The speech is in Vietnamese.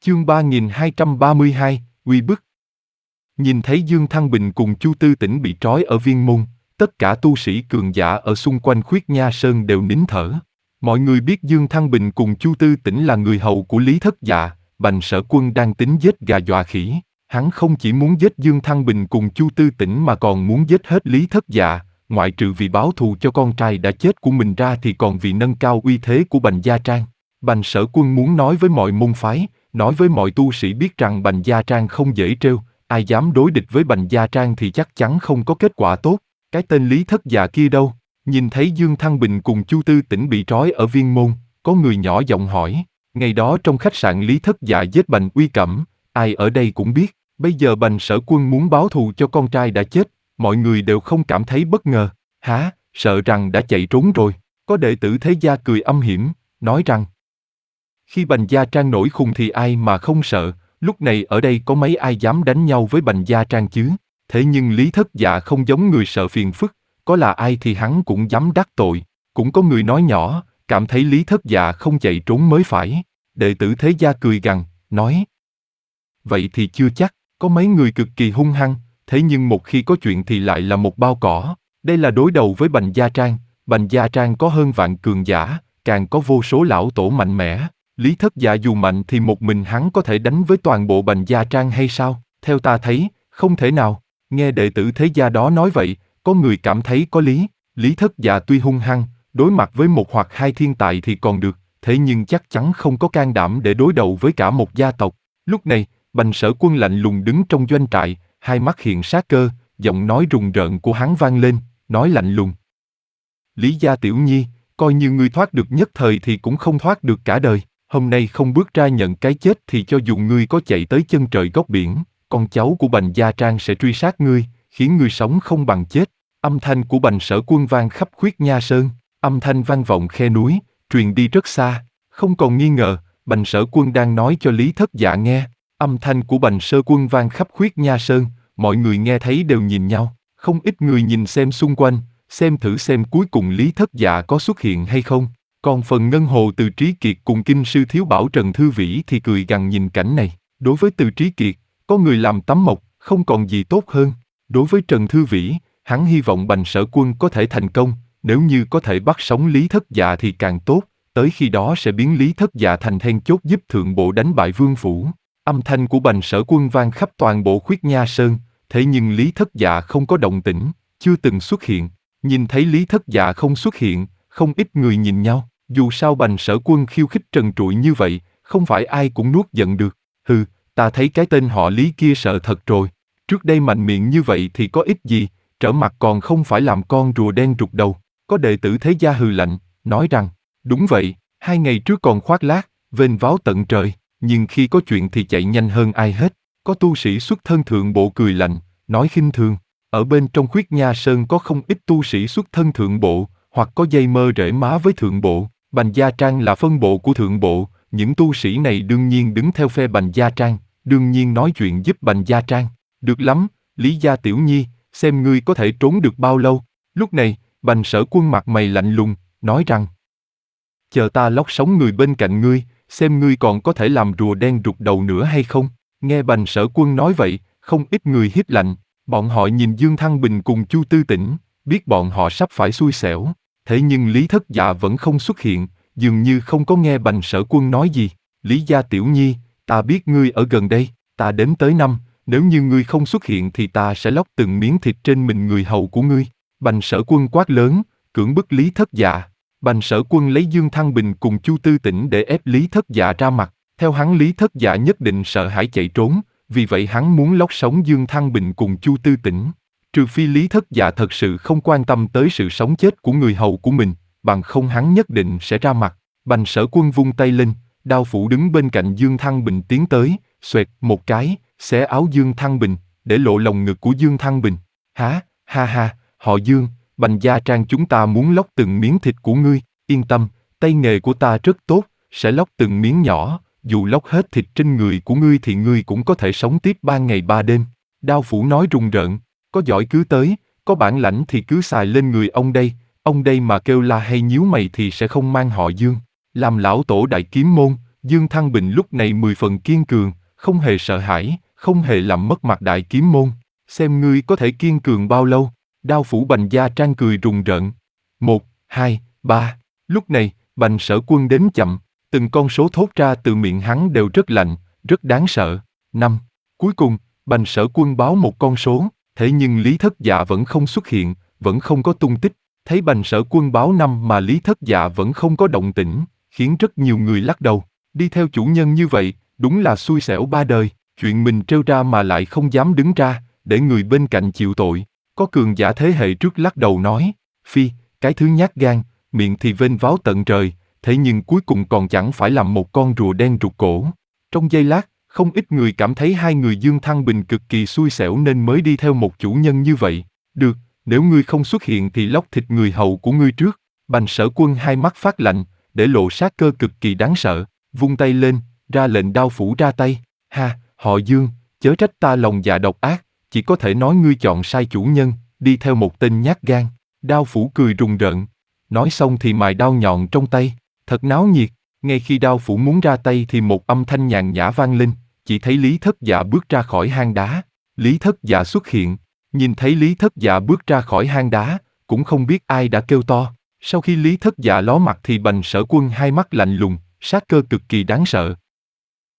Chương 3232, uy bức. Nhìn thấy Dương Thăng Bình cùng Chu Tư Tĩnh bị trói ở Viên Môn, tất cả tu sĩ cường giả ở xung quanh Khuyết Nha Sơn đều nín thở. Mọi người biết Dương Thăng Bình cùng Chu Tư Tĩnh là người hầu của Lý Thất Dạ, Bành Sở Quân đang tính giết gà dọa khỉ. Hắn không chỉ muốn giết Dương Thăng Bình cùng Chu Tư Tĩnh mà còn muốn giết hết Lý Thất Dạ, ngoại trừ vì báo thù cho con trai đã chết của mình ra thì còn vì nâng cao uy thế của Bành Gia Trang. Bành Sở Quân muốn nói với mọi môn phái, nói với mọi tu sĩ biết rằng Bành Gia Trang không dễ trêu, ai dám đối địch với Bành Gia Trang thì chắc chắn không có kết quả tốt. Cái tên Lý Thất Dạ kia đâu? Nhìn thấy Dương Thăng Bình cùng Chu Tư Tĩnh bị trói ở Viên Môn, có người nhỏ giọng hỏi. Ngày đó trong khách sạn Lý Thất Dạ giết Bành Uy Cẩm, ai ở đây cũng biết. Bây giờ Bành Sở Quân muốn báo thù cho con trai đã chết, mọi người đều không cảm thấy bất ngờ. Hả, sợ rằng đã chạy trốn rồi. Có đệ tử thế gia cười âm hiểm, nói rằng khi Bành Gia Trang nổi khùng thì ai mà không sợ, lúc này ở đây có mấy ai dám đánh nhau với Bành Gia Trang chứ? Thế nhưng Lý Thất Dạ không giống người sợ phiền phức, có là ai thì hắn cũng dám đắc tội. Cũng có người nói nhỏ, cảm thấy Lý Thất Dạ không chạy trốn mới phải. Đệ tử thế gia cười gằn, nói vậy thì chưa chắc, có mấy người cực kỳ hung hăng, thế nhưng một khi có chuyện thì lại là một bao cỏ. Đây là đối đầu với Bành Gia Trang có hơn vạn cường giả, càng có vô số lão tổ mạnh mẽ. Lý Thất Dạ dù mạnh thì một mình hắn có thể đánh với toàn bộ Bành Gia Trang hay sao? Theo ta thấy, không thể nào. Nghe đệ tử thế gia đó nói vậy, có người cảm thấy có lý. Lý Thất Dạ tuy hung hăng, đối mặt với một hoặc hai thiên tài thì còn được, thế nhưng chắc chắn không có can đảm để đối đầu với cả một gia tộc. Lúc này, Bành Sở Quân lạnh lùng đứng trong doanh trại, hai mắt hiện sát cơ, giọng nói rùng rợn của hắn vang lên, nói lạnh lùng. Lý gia tiểu nhi, coi như ngươi thoát được nhất thời thì cũng không thoát được cả đời. Hôm nay không bước ra nhận cái chết thì cho dù ngươi có chạy tới chân trời góc biển, con cháu của Bành Gia Trang sẽ truy sát ngươi, khiến ngươi sống không bằng chết. Âm thanh của Bành Sở Quân vang khắp Khuyết Nha Sơn, âm thanh vang vọng khe núi, truyền đi rất xa, không còn nghi ngờ, Bành Sở Quân đang nói cho Lý Thất Dạ nghe. Âm thanh của Bành Sở Quân vang khắp Khuyết Nha Sơn, mọi người nghe thấy đều nhìn nhau, không ít người nhìn xem xung quanh, xem thử xem cuối cùng Lý Thất Dạ có xuất hiện hay không. Còn phần Ngân Hồ Từ Trí Kiệt cùng Kinh Sư Thiếu Bảo Trần Thư Vĩ thì cười gằn nhìn cảnh này. Đối với Từ Trí Kiệt, có người làm tấm mộc, không còn gì tốt hơn. Đối với Trần Thư Vĩ, hắn hy vọng Bành Sở Quân có thể thành công, nếu như có thể bắt sống Lý Thất Dạ thì càng tốt, tới khi đó sẽ biến Lý Thất Dạ thành then chốt giúp thượng bộ đánh bại Vương Phủ. Âm thanh của Bành Sở Quân vang khắp toàn bộ Khuyết Nha Sơn, thế nhưng Lý Thất Dạ không có động tĩnh, chưa từng xuất hiện. Nhìn thấy Lý Thất Dạ không xuất hiện, không ít người nhìn nhau. Dù sao Bành Sở Quân khiêu khích trần trụi như vậy, không phải ai cũng nuốt giận được. Hừ, ta thấy cái tên họ Lý kia sợ thật rồi. Trước đây mạnh miệng như vậy thì có ích gì, trở mặt còn không phải làm con rùa đen rụt đầu. Có đệ tử thế gia hừ lạnh, nói rằng, đúng vậy, 2 ngày trước còn khoác lác, vênh váo tận trời, nhưng khi có chuyện thì chạy nhanh hơn ai hết. Có tu sĩ xuất thân thượng bộ cười lạnh, nói khinh thường. Ở bên trong Khuyết Nha Sơn có không ít tu sĩ xuất thân thượng bộ, hoặc có dây mơ rễ má với thượng bộ. Bành Gia Trang là phân bộ của thượng bộ, những tu sĩ này đương nhiên đứng theo phe Bành Gia Trang, đương nhiên nói chuyện giúp Bành Gia Trang. Được lắm, Lý gia tiểu nhi, xem ngươi có thể trốn được bao lâu. Lúc này, Bành Sở Quân mặt mày lạnh lùng, nói rằng chờ ta lóc sống người bên cạnh ngươi, xem ngươi còn có thể làm rùa đen rụt đầu nữa hay không. Nghe Bành Sở Quân nói vậy, không ít người hít lạnh, bọn họ nhìn Dương Thăng Bình cùng Chu Tư Tĩnh, biết bọn họ sắp phải xui xẻo. Thế nhưng Lý Thất Dạ vẫn không xuất hiện, dường như không có nghe Bành Sở Quân nói gì. Lý gia tiểu nhi, ta biết ngươi ở gần đây, ta đếm tới 5, nếu như ngươi không xuất hiện thì ta sẽ lóc từng miếng thịt trên mình người hầu của ngươi. Bành Sở Quân quát lớn, cưỡng bức Lý Thất Dạ. Bành Sở Quân lấy Dương Thăng Bình cùng Chu Tư Tĩnh để ép Lý Thất Dạ ra mặt. Theo hắn Lý Thất Dạ nhất định sợ hãi chạy trốn, vì vậy hắn muốn lóc sống Dương Thăng Bình cùng Chu Tư Tĩnh. Trừ phi Lý Thất Dạ thật sự không quan tâm tới sự sống chết của người hầu của mình, bằng không hắn nhất định sẽ ra mặt. Bành Sở Quân vung tay lên, đao phủ đứng bên cạnh Dương Thăng Bình tiến tới, xoẹt một cái, xé áo Dương Thăng Bình, để lộ lồng ngực của Dương Thăng Bình. Há, ha ha, họ Dương, Bành Gia Trang chúng ta muốn lóc từng miếng thịt của ngươi, yên tâm, tay nghề của ta rất tốt, sẽ lóc từng miếng nhỏ, dù lóc hết thịt trên người của ngươi thì ngươi cũng có thể sống tiếp 3 ngày 3 đêm. Đao phủ nói rùng rợn, có giỏi cứ tới, có bản lãnh thì cứ xài lên người ông đây mà kêu la hay nhíu mày thì sẽ không mang họ Dương. Làm lão tổ đại kiếm môn, Dương Thăng Bình lúc này 10 phần kiên cường, không hề sợ hãi, không hề làm mất mặt đại kiếm môn. Xem ngươi có thể kiên cường bao lâu. Đao Phủ Bành Gia Trang cười rùng rợn. 1, 2, 3. Lúc này, Bành Sở Quân đếm chậm, từng con số thốt ra từ miệng hắn đều rất lạnh, rất đáng sợ. 5. Cuối cùng, Bành Sở Quân báo một con số, thế nhưng Lý Thất Dạ vẫn không xuất hiện, vẫn không có tung tích. Thấy Bành Sở Quân báo 5 mà Lý Thất Dạ vẫn không có động tĩnh, khiến rất nhiều người lắc đầu. Đi theo chủ nhân như vậy, đúng là xui xẻo ba đời, chuyện mình trêu ra mà lại không dám đứng ra, để người bên cạnh chịu tội. Có cường giả thế hệ trước lắc đầu nói, phi, cái thứ nhát gan, miệng thì vênh váo tận trời, thế nhưng cuối cùng còn chẳng phải làm một con rùa đen rụt cổ. Trong giây lát, không ít người cảm thấy hai người Dương Thăng Bình cực kỳ xui xẻo nên mới đi theo một chủ nhân như vậy. Được, nếu ngươi không xuất hiện thì lóc thịt người hầu của ngươi trước. Bành Sở Quân hai mắt phát lạnh, để lộ sát cơ cực kỳ đáng sợ, vung tay lên, ra lệnh Đao Phủ ra tay. Ha, họ Dương, chớ trách ta lòng dạ độc ác, chỉ có thể nói ngươi chọn sai chủ nhân, đi theo một tên nhát gan. Đao Phủ cười rùng rợn, nói xong thì mài đao nhọn trong tay, thật náo nhiệt. Ngay khi Đao Phủ muốn ra tay thì một âm thanh nhàn nhã vang lên, chỉ thấy Lý Thất Dạ bước ra khỏi hang đá. Lý Thất Dạ xuất hiện, nhìn thấy Lý Thất Dạ bước ra khỏi hang đá, cũng không biết ai đã kêu to. Sau khi Lý Thất Dạ ló mặt thì Bành Sở Quân hai mắt lạnh lùng, sát cơ cực kỳ đáng sợ.